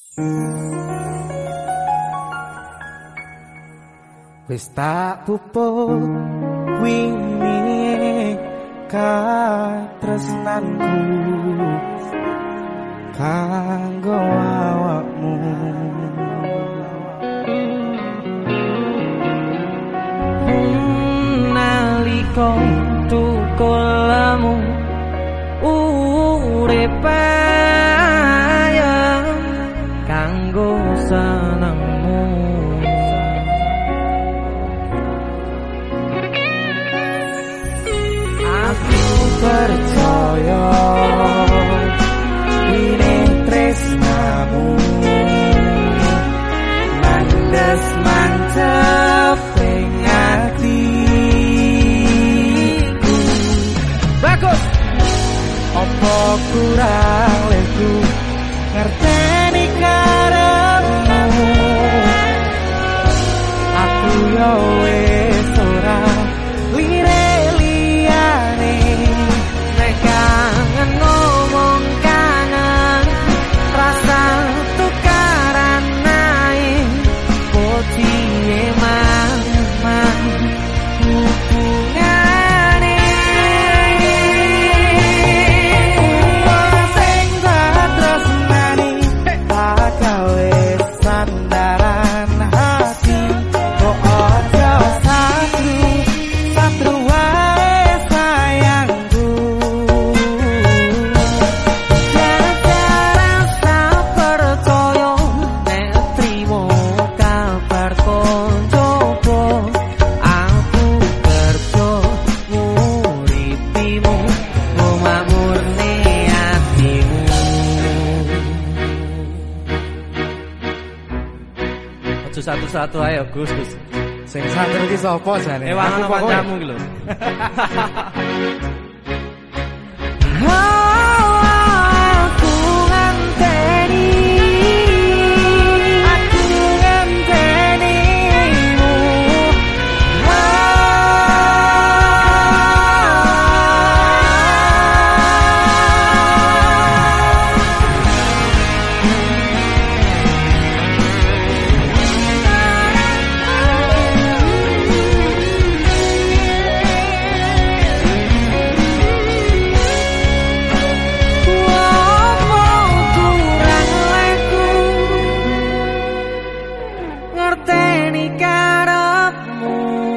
Wis tak pupuk wingi katresnanku kanggo awakmu. Nalika tukulamu urip ayem kanggo senengmu. Aku percaya ini tresnamu mandes mantep ing atiku. Bagus. Apa kurang leku ngerteni karepmu. Aku yo wis ora lirik liyane nek kangen ngomong kangen rasa tukaran nae putih mang hubungane sing tresnani bakal wis sandaran hati kok aja satu wae sayangku. Jangan tak percaya nek trimo kabar koncoku. Aku kerja nguripimu ngomamurne atimu. Aja satu-satu ayo Gus. Sing santer iki sapa jane? Ewangan kancamu iki lho. Aku ngenteni ngerteni karepmu.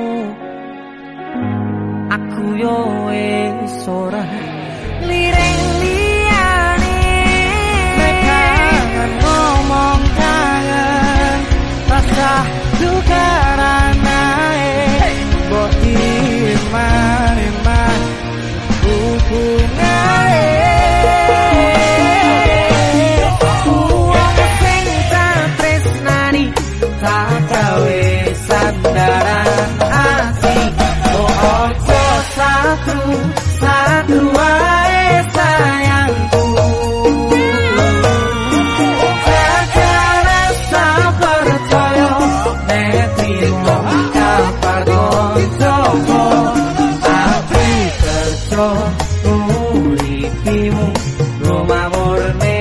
Aku yo wis ora lirik liyane nek kangen ngomong kangen rasa tukaran nae mbok iman hubungane. Tak gawe sandaran hati oh ojo satu wae sayangku. Jangan rasa percaya nek trimo kabar koncoku. Aku kerja uripimu rumah murni